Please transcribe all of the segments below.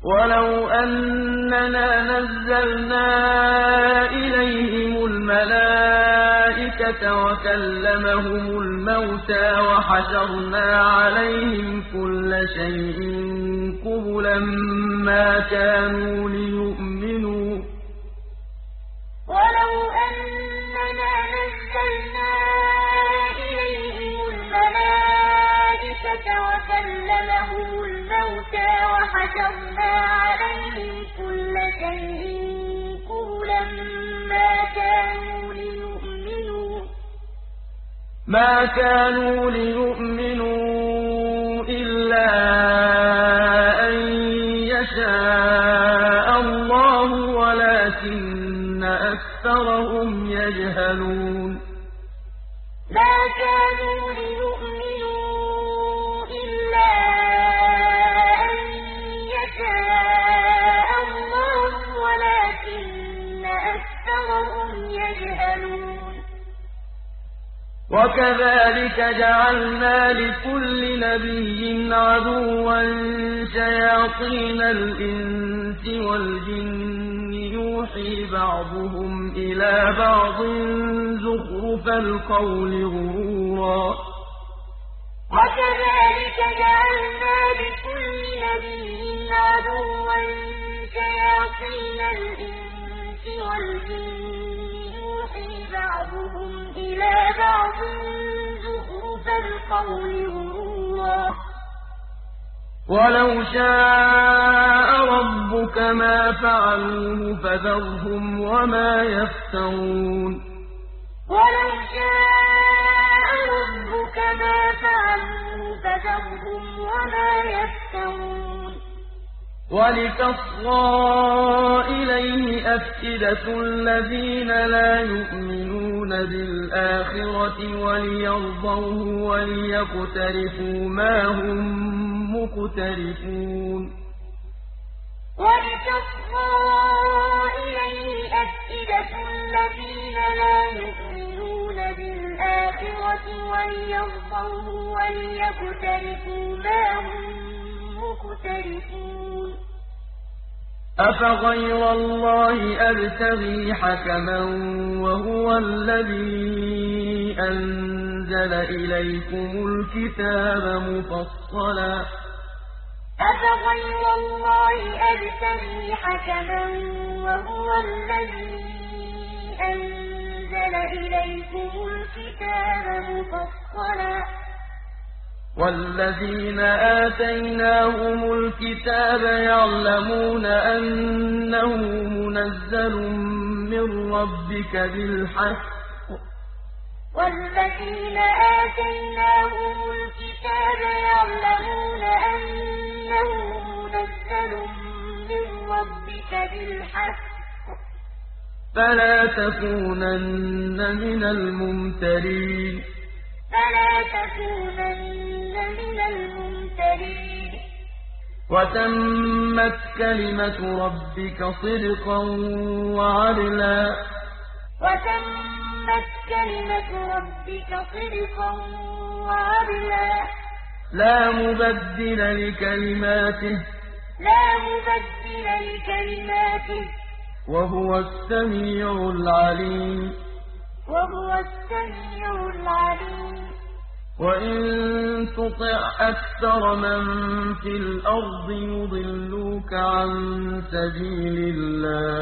وَلَوْ أَنَّنَا نَزَّلْنَا إِلَيْهِمُ الْمَلَائِكَةَ وَكَلَّمَهُمُ الْمَوْتَىٰ وَحَشَرْنَا عَلَيْهِمْ كُلَّ شَيْءٍ قُبُلًا مَّا كَانُوا لِيُؤْمِنُوا وَلَوْ أَنَّنَا نَزَّلْنَا إِلَيْهِمُ الْمَلَائِكَةَ وَكَلَّمَهُمُ الْمَوْتَىٰ وَحَشَرْنَا عَلَيْهِمْ كُلَّ شَيْءٍ قُبُلًا مَّا كَانُوا لِيُؤْمِنُوا إِلَّا أَن يَشَاءَ اللَّهُ وَلَٰكِنَّ أَكْثَرَهُمْ يَجْهَلُونَ مَا كَانُوا لِيُؤْمِنُوا إِلَّا أَن يَشَاءَ اللَّهُ وَلَٰكِنَّ أَكْثَرَهُمْ يَجْهَلُونَ وَكَذَٰلِكَ جَعَلْنَا لِكُلِّ نَبِيٍّ عَدُوًّا شَيَاطِينَ الْإِنسِ وَالْجِنِّ يُوحِي بَعْضُهُمْ إِلَىٰ بَعْضٍ زُخْرُفَ الْقَوْلِ غُرُورًا وَكَذَٰلِكَ جَعَلْنَا لِكُلِّ نَبِيٍّ عَدُوًّا شَيَاطِينَ الْإِنسِ وَالْجِنِّ يُوحِي بَعْضُهُمْ إِلَىٰ بَعْضٍ زُخْرُفَ الْقَوْلِ غُرُورًا ۚ وَلَوْ شَاءَ رَبُّكَ مَا فَعَلُوهُ فَذَرْهُمْ وَمَا يَفْتَرُونَ وَلَوْ شَاءَ رَبُّكَ مَا فَعَلُوهُ فَذَرْهُمْ وَمَا يَفْتَرُونَ وَلِتَصْغَىٰ إِلَيْهِ أَفْئِدَةُ الَّذِينَ لَا يُؤْمِنُونَ بِالْآخِرَةِ وَلِيَرْضَوْهُ وَلِيَقْتَرِفُوا مَا هُم مُّقْتَرِفُونَ وَلِتَصْغَىٰ إِلَيْهِ أَفْئِدَةُ الَّذِينَ لَا يُؤْمِنُونَ بِالْآخِرَةِ وَلِيَرْضَوْهُ وَلِيَقْتَرِفُوا مَا هُم مُّقْتَرِفُونَ أَفَغَيْرَ اللَّهِ أَبْتَغِي حَكَمًا وَهُوَ الَّذِي أَنزَلَ إِلَيْكُمُ الْكِتَابَ مُفَصَّلًا ۚ أَفَغَيْرَ اللَّهِ أَبْتَغِي حَكَمًا وَهُوَ الَّذِي أَنزَلَ إِلَيْكُمُ الْكِتَابَ مُفَصَّلًا ۚ وَالَّذِينَ آتَيْنَاهُمُ الْكِتَابَ يَعْلَمُونَ أَنَّهُ مُنَزَّلٌ مِّن رَّبِّكَ بِالْحَقِّ ۖ وَالَّذِينَ آتَيْنَاهُمُ الْكِتَابَ يَعْلَمُونَ أَنَّهُ مُنَزَّلٌ مِّن رَّبِّكَ بِالْحَقِّ ۖ فَلَا تَكُونَنَّ مِنَ الْمُمْتَرِينَ وَتَمَّتْ كَلِمَةُ رَبِّكَ صِدْقًا وَعَدْلًا لَّا مُبَدِّلَ لِكَلِمَاتِهِ ۚ وَهُوَ السَّمِيعُ الْعَلِيمُ وَإِن تُطِعْ أَكْثَرَ مَن فِي الْأَرْضِ يُضِلُّوكَ عَن سَبِيلِ اللَّهِ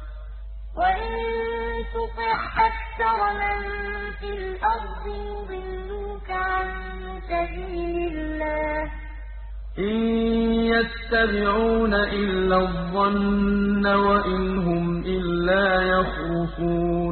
إِن يَتَّبِعُونَ إِلَّا الظَّنَّ وَإِنْ هُمْ إِلَّا يَخْرُصُونَ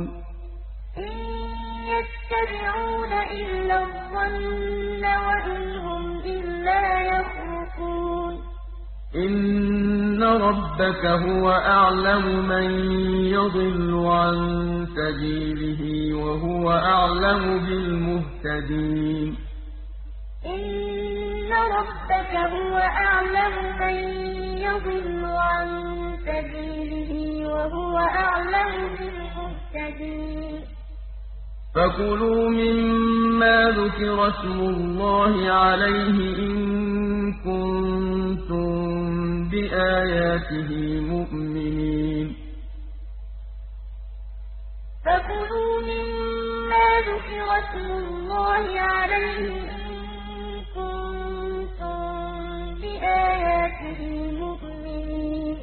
يَتَّبِعُونَ إِلَّا الظَّنَّ وَإِنْ هُمْ إِلَّا يَخْرُصُونَ إِنَّ رَبَّكَ هُوَ أَعْلَمُ مَن يَضِلُّ عَن سَبِيلِهِ وَهُوَ أَعْلَمُ بِالْمُهْتَدِينَ إِنَّ رَبَّكَ هُوَ أَعْلَمُ مَن يَضِلُّ عَن سَبِيلِهِ وَهُوَ أَعْلَمُ بِالْمُهْتَدِينَ فَكُلُوا مِمَّا ذُكِرَ اسْمُ اللَّهِ عَلَيْهِ إِن كُنتُم بِآيَاتِهِ مُؤْمِنِينَ فكلوا مما ذكر اسم الله عليه إن كنتم بآياته مؤمنين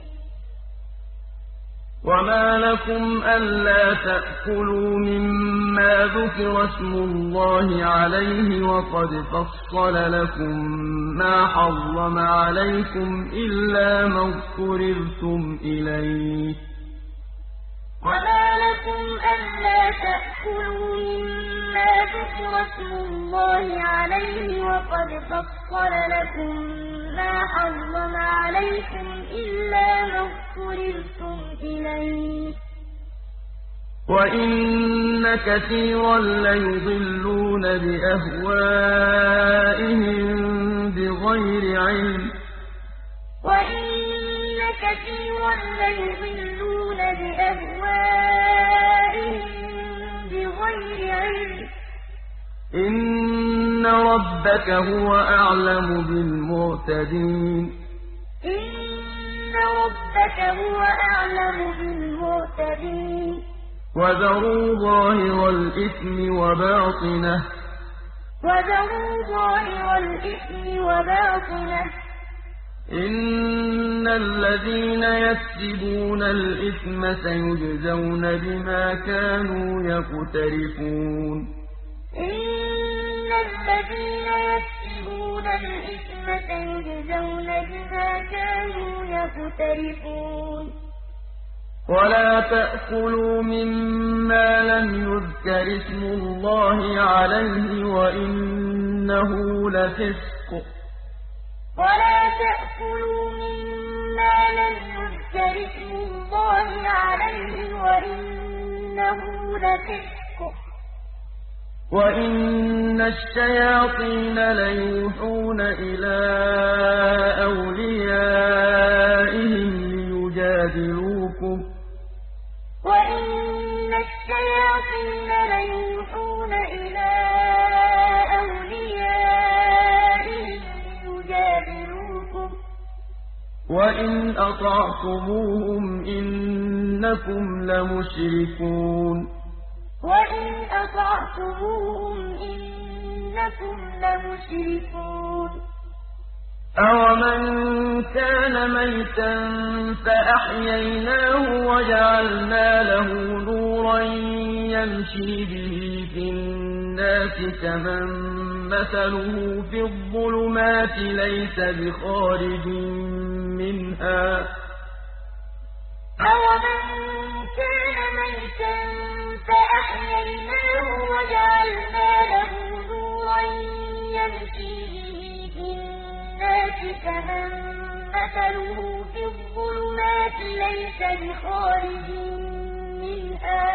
وما لكم ألا تأكلوا مما ذكر اسم الله عليه وقد فصل لكم ما حرم عليكم إلا ما اضطررتم إليه وما لكم ألا تأكلوا مما ذكر اسم الله عليه وقد فصل لكم ما حرم عليكم إلا ما اضطررتم إليه وإن كثيرا ليضلون بأهوائهم بغير علم وإن كثيرا ليضلون بأهوائهم بغير علم إن ربك هو أعلم بالمعتدين إن ربك هو أعلم بالمعتدين وذروا ظاهر الإثم وباطنه إن الذين يكسبون الإثم سيجزون بما كانوا يقترفون إن الذين يكسبون الإثم سيجزون بما كانوا يقترفون ولا تأكلوا مما لم يذكر اسم الله عليه وإنه لفسق ولا تأكلوا مما لم يذكر اسم الله عليه وإنه لفسق وإن الشياطين ليوحون إلى أوليائهم ليجادلوكم وإن الشياطين ليوحون إلى أوليائهم ليجادلوكم وإن أطعتموهم إنكم لمشركون وإن أطعتموهم إنكم لمشركون أَوَمَن كَانَ مَيْتًا فَأَحْيَيْنَاهُ وَجَعَلْنَا لَهُ نُورًا يَمْشِي بِهِ فِي النَّاسِ كَمَن مَّثَلُهُ فِي الظُّلُمَاتِ لَيْسَ بِخَارِجٍ مِّنْهَا أَوَمَن كَانَ مَيْتًا فَأَحْيَيْنَاهُ وَجَعَلْنَا لَهُ نُورًا يَمْشِي بِهِ فِي النَّاسِ كَمَن مَّثَلُهُ في الظُّلُمَاتِ لَيْسَ بِخَارِجٍ مِّنْهَا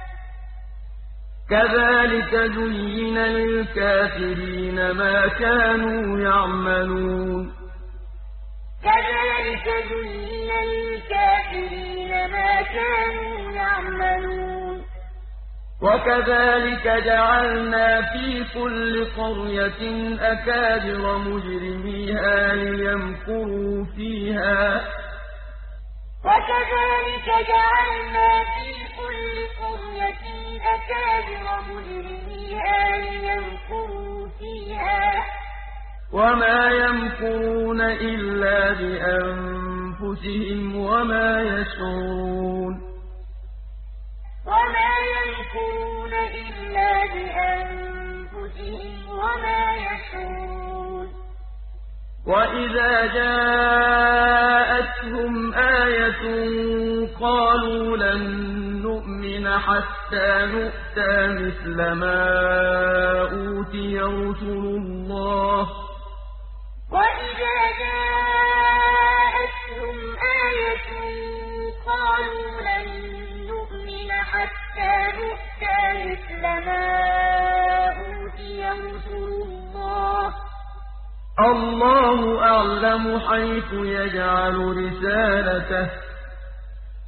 كَذَٰلِكَ زُيِّنَ لِلْكَافِرِينَ مَا كَانُوا يَعْمَلُونَ كَذَٰلِكَ زُيِّنَ لِلْكَافِرِينَ مَا كَانُوا يَعْمَلُونَ وَكَذَٰلِكَ جَعَلْنَا فِي كُلِّ قَرْيَةٍ أَكَابِرَ مُجْرِمِيهَا لِيَمْكُرُوا فِيهَا وَكَذَٰلِكَ جَعَلْنَا فِي كُلِّ قَرْيَةٍ أَكَابِرَ مُجْرِمِيهَا لِيَمْكُرُوا فِيهَا وَمَا يَمْكُرُونَ إِلَّا بِأَنفُسِهِمْ وَمَا يَشْعُرُونَ وَمَا يَمْكُرُونَ إِلَّا بِأَنفُسِهِمْ وَمَا يَشْعُرُونَ وَإِذَا جَاءَتْهُمْ آيَةٌ قَالُوا لَن نُّؤْمِنَ حَتَّىٰ نُؤْتَىٰ مِثْلَ مَا أُوتِيَ رُسُلُ اللَّهِ ۘ وَإِذَا جَاءَتْهُمْ آيَةٌ قَالُوا لَن نُّؤْمِنَ حَتَّىٰ نُؤْتَىٰ مِثْلَ مَا أُوتِيَ رُسُلُ اللَّهِ ۘ اللَّهُ أَعْلَمُ حَيْثُ يَجْعَلُ رِسَالَتَهُ ۗ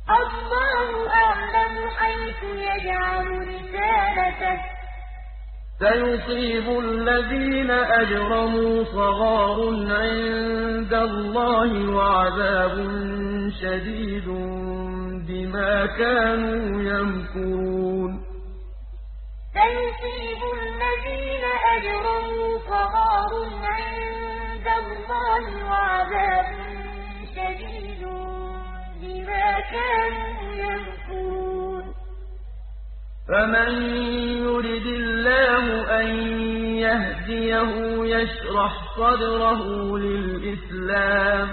اللَّهُ أَعْلَمُ حَيْثُ يَجْعَلُ رِسَالَتَهُ ۗ سيصيب الذين أجرموا صغار عند الله وعذاب شديد بما كانوا يمكرون سيصيب الذين أجرموا صغار عند الله وعذاب شديد بما كانوا يمكرون فمن يرد الله أن يهديه يشرح صدره للإسلام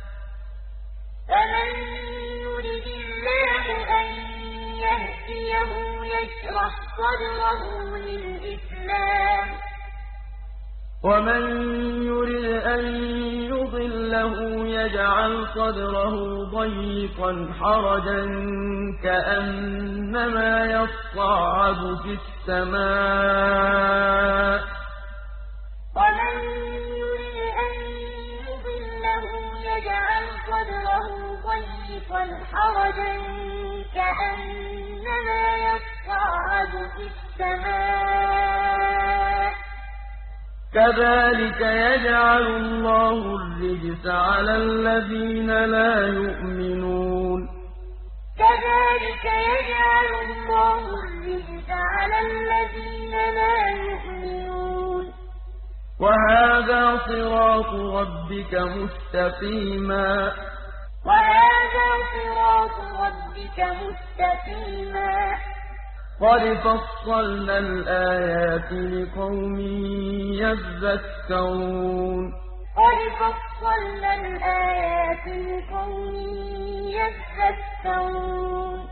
فمن يرد الله أن يهديه يشرح صدره للإسلام ومن يرد أن يضله يجعل صدره ضيقا حرجا كأنما يصعد في السماء ومن يرد أن يضله يجعل صدره ضيقا حرجا كأنما يصعد في السماء كذلك يجعل الله الرجس على الذين لا يؤمنون كذلك يجعل الله الرجس على الذين لا يؤمنون وهذا صراط ربك مستقيما وهذا صراط ربك مستقيما قد فصلنا الآيات لقوم يذكرون قد فصلنا الآيات لقوم يذكرون